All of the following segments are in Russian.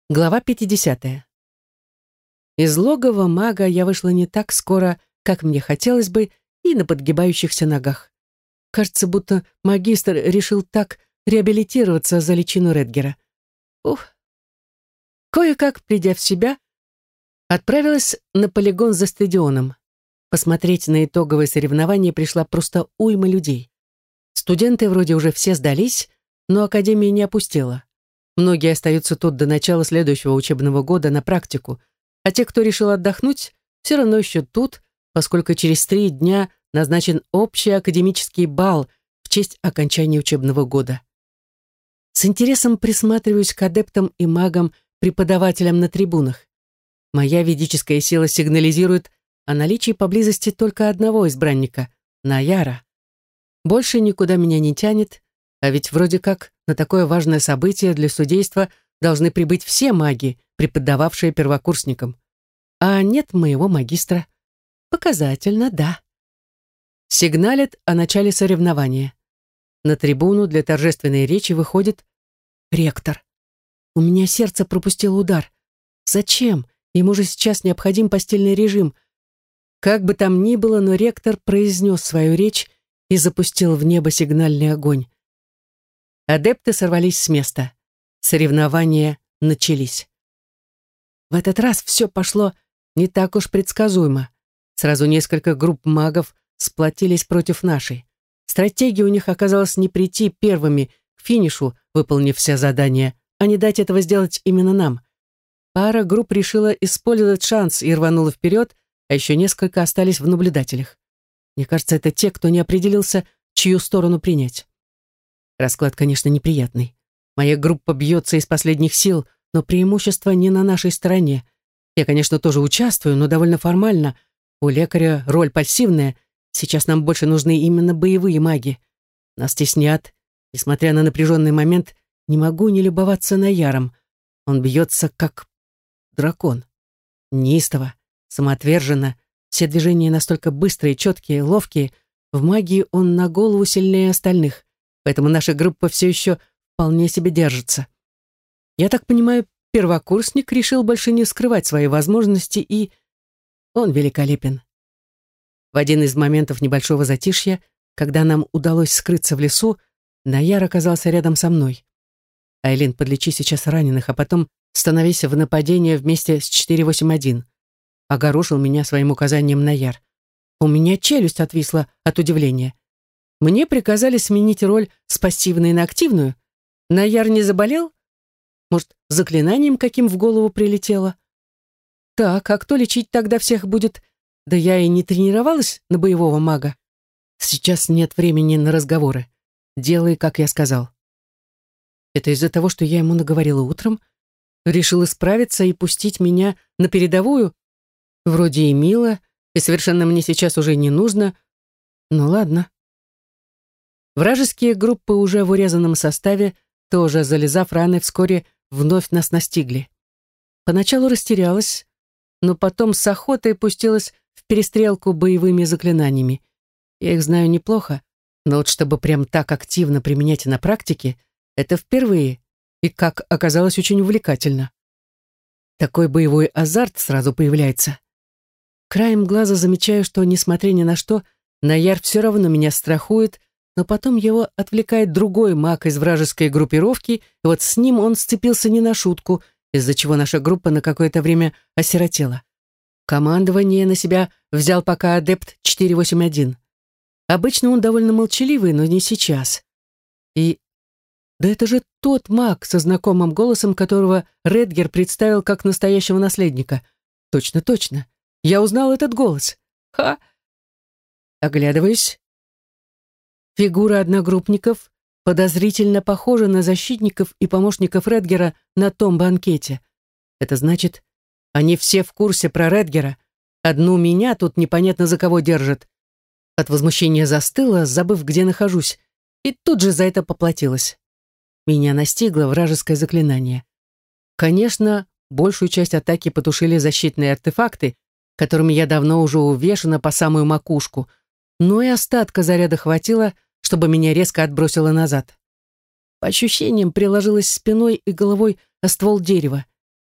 Глава 50. Из логова мага я вышла не так скоро, как мне хотелось бы, и на подгибающихся ногах. Кажется, будто магистр решил так реабилитироваться за личину Редгера. Ух. Кое-как, придя в себя, отправилась на полигон за стадионом. Посмотреть на итоговое соревнование пришла просто уйма людей. Студенты вроде уже все сдались, но академия не опустела. Многие остаются тут до начала следующего учебного года на практику, а те, кто решил отдохнуть, все равно еще тут, поскольку через 3 дня назначен общий академический бал в честь окончания учебного года. С интересом присматриваюсь к адептам и магам, преподавателям на трибунах. Моя ведическая сила сигнализирует о наличии поблизости только одного избранника — Наяра. Больше никуда меня не тянет, а ведь вроде как на такое важное событие для судейства должны прибыть все маги, преподававшие первокурсникам. А нет моего магистра. Показательно, да. Сигналят о начале соревнования. На трибуну для торжественной речи выходит ректор. У меня сердце пропустило удар. Зачем? Ему же сейчас необходим постельный режим. Как бы там ни было, но ректор произнес свою речь и запустил в небо сигнальный огонь. Адепты сорвались с места. Соревнования начались. В этот раз все пошло не так уж предсказуемо. Сразу несколько групп магов сплотились против нашей. Стратегия у них оказалась не прийти первыми к финишу, выполнив все задания, а не дать этого сделать именно нам. Пара групп решила использовать шанс и рванула вперед, а еще несколько остались в наблюдателях. Мне кажется, это те, кто не определился, чью сторону принять. Расклад, конечно, неприятный. Моя группа бьется из последних сил, но преимущество не на нашей стороне. Я, конечно, тоже участвую, но довольно формально. У лекаря роль пассивная. Сейчас нам больше нужны именно боевые маги. Нас теснят. Несмотря на напряженный момент, не могу не любоваться Наяром. Он бьется, как дракон. Неистово, самоотверженно. Все движения настолько быстрые, четкие, ловкие. В магии он на голову сильнее остальных. Поэтому наша группа все еще вполне себе держится. Я так понимаю, первокурсник решил больше не скрывать свои возможности, и он великолепен. В один из моментов небольшого затишья, когда нам удалось скрыться в лесу, Наяр оказался рядом со мной. «Айлин, подлечи сейчас раненых, а потом становись в нападение вместе с 481», огорошил меня своим указанием Наяр. У меня челюсть отвисла от удивления. Мне приказали сменить роль с пассивной на активную. Наяр не заболел? Может, заклинанием каким в голову прилетело? Так, а кто лечить тогда всех будет? Да я и не тренировалась на боевого мага. Сейчас нет времени на разговоры. Делай, как я сказал. Это из-за того, что я ему наговорила утром? Решил исправиться и пустить меня на передовую? Вроде и мило, и совершенно мне сейчас уже не нужно. Ну ладно. Вражеские группы уже в урезанном составе, тоже залезав раны, вскоре вновь нас настигли. Поначалу растерялась, но потом с охотой пустилась в перестрелку боевыми заклинаниями. Я их знаю неплохо, но вот чтобы прям так активно применять на практике, это впервые, и, как оказалось, очень увлекательно. Такой боевой азарт сразу появляется. Краем глаза замечаю, что, несмотря ни на что, Наяр все равно меня страхует, но потом его отвлекает другой маг из вражеской группировки, и вот с ним он сцепился не на шутку, из-за чего наша группа на какое-то время осиротела. Командование на себя взял пока адепт 481. Обычно он довольно молчаливый, но не сейчас. И да это же тот маг со знакомым голосом, которого Редгер представил как настоящего наследника. Точно, точно. Я узнал этот голос. Ха! Оглядываюсь. Фигура одногруппников подозрительно похожа на защитников и помощников Редгера на том банкете. Это значит, они все в курсе про Редгера. Одну меня тут непонятно за кого держат. От возмущения застыла, забыв, где нахожусь, и тут же за это поплатилась. Меня настигло вражеское заклинание. Конечно, большую часть атаки потушили защитные артефакты, которыми я давно уже увешана по самую макушку, но и остатка заряда хватило, чтобы меня резко отбросило назад. По ощущениям приложилась спиной и головой о ствол дерева.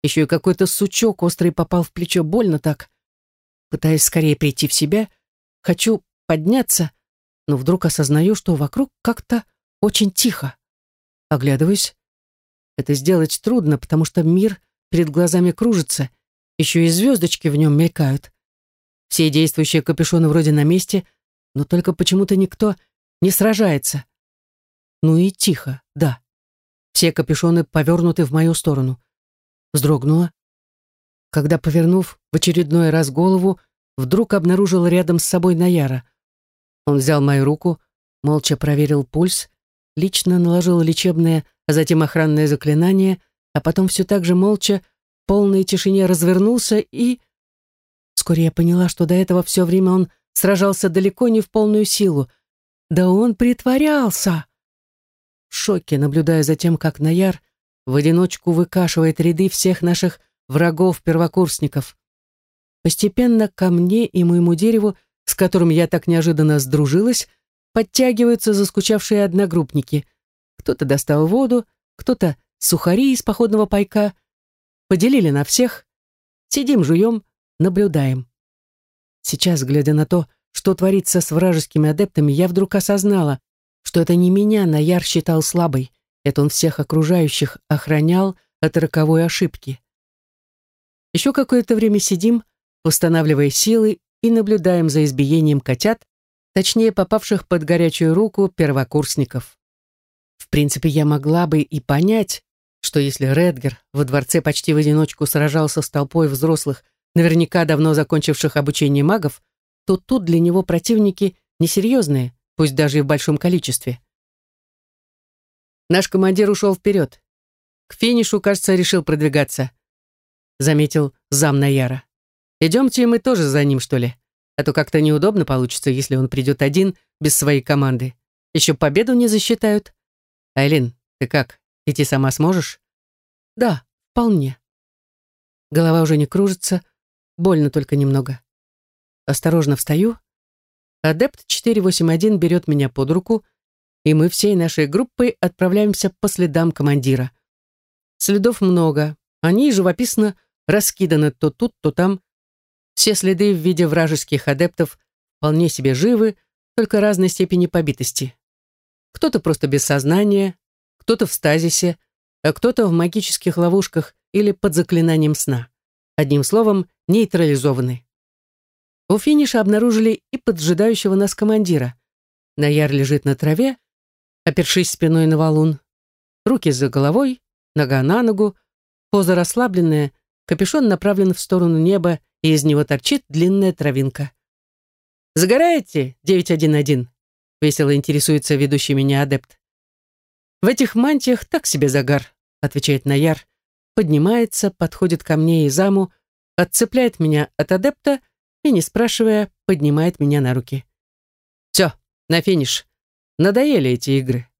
Еще и какой-то сучок острый попал в плечо, больно так. Пытаясь скорее прийти в себя, хочу подняться, но вдруг осознаю, что вокруг как-то очень тихо. Оглядываюсь. Это сделать трудно, потому что мир перед глазами кружится, еще и звездочки в нем мелькают. Все действующие капюшоны вроде на месте, но только почему-то никто не сражается. Ну и тихо, да. Все капюшоны повернуты в мою сторону. Вздрогнула, когда, повернув в очередной раз голову, вдруг обнаружил рядом с собой Наяра. Он взял мою руку, молча проверил пульс, лично наложил лечебное, а затем охранное заклинание, а потом все так же молча, в полной тишине развернулся и... Вскоре я поняла, что до этого все время он сражался далеко не в полную силу. Да он притворялся! В шоке, наблюдая за тем, как Наяр в одиночку выкашивает ряды всех наших врагов-первокурсников. Постепенно ко мне и моему дереву, с которым я так неожиданно сдружилась, подтягиваются заскучавшие одногруппники. Кто-то достал воду, кто-то сухари из походного пайка. Поделили на всех. Сидим, жуем, наблюдаем. Сейчас, глядя на то, что творится с вражескими адептами, я вдруг осознала, что это не меня Наяр считал слабой, это он всех окружающих охранял от роковой ошибки. Еще какое-то время сидим, восстанавливая силы, и наблюдаем за избиением котят, точнее попавших под горячую руку первокурсников. В принципе, я могла бы и понять, что если Редгер во дворце почти в одиночку сражался с толпой взрослых, наверняка давно закончивших обучение магов, то тут для него противники несерьезные, пусть даже и в большом количестве. Наш командир ушел вперед. К финишу, кажется, решил продвигаться, заметил зам Наяра. Идемте мы тоже за ним, что ли? А то как-то неудобно получится, если он придет один, без своей команды. Еще победу не засчитают. Айлин, ты как, идти сама сможешь? Да, вполне. Голова уже не кружится, больно только немного. Осторожно встаю. Адепт 481 берет меня под руку, и мы всей нашей группой отправляемся по следам командира. Следов много, они живописно раскиданы то тут, то там. Все следы в виде вражеских адептов вполне себе живы, только разной степени побитости. Кто-то просто без сознания, кто-то в стазисе, а кто-то в магических ловушках или под заклинанием сна. Одним словом, нейтрализованы. У финиша обнаружили и поджидающего нас командира. Наяр лежит на траве, опершись спиной на валун. Руки за головой, нога на ногу, поза расслабленная, капюшон направлен в сторону неба, и из него торчит длинная травинка. «Загораете, 911?» — весело интересуется ведущий меня адепт. «В этих мантиях так себе загар», — отвечает Наяр, поднимается, подходит ко мне и заму, отцепляет меня от адепта и, не спрашивая, поднимает меня на руки. «Все, на финиш. Надоели эти игры».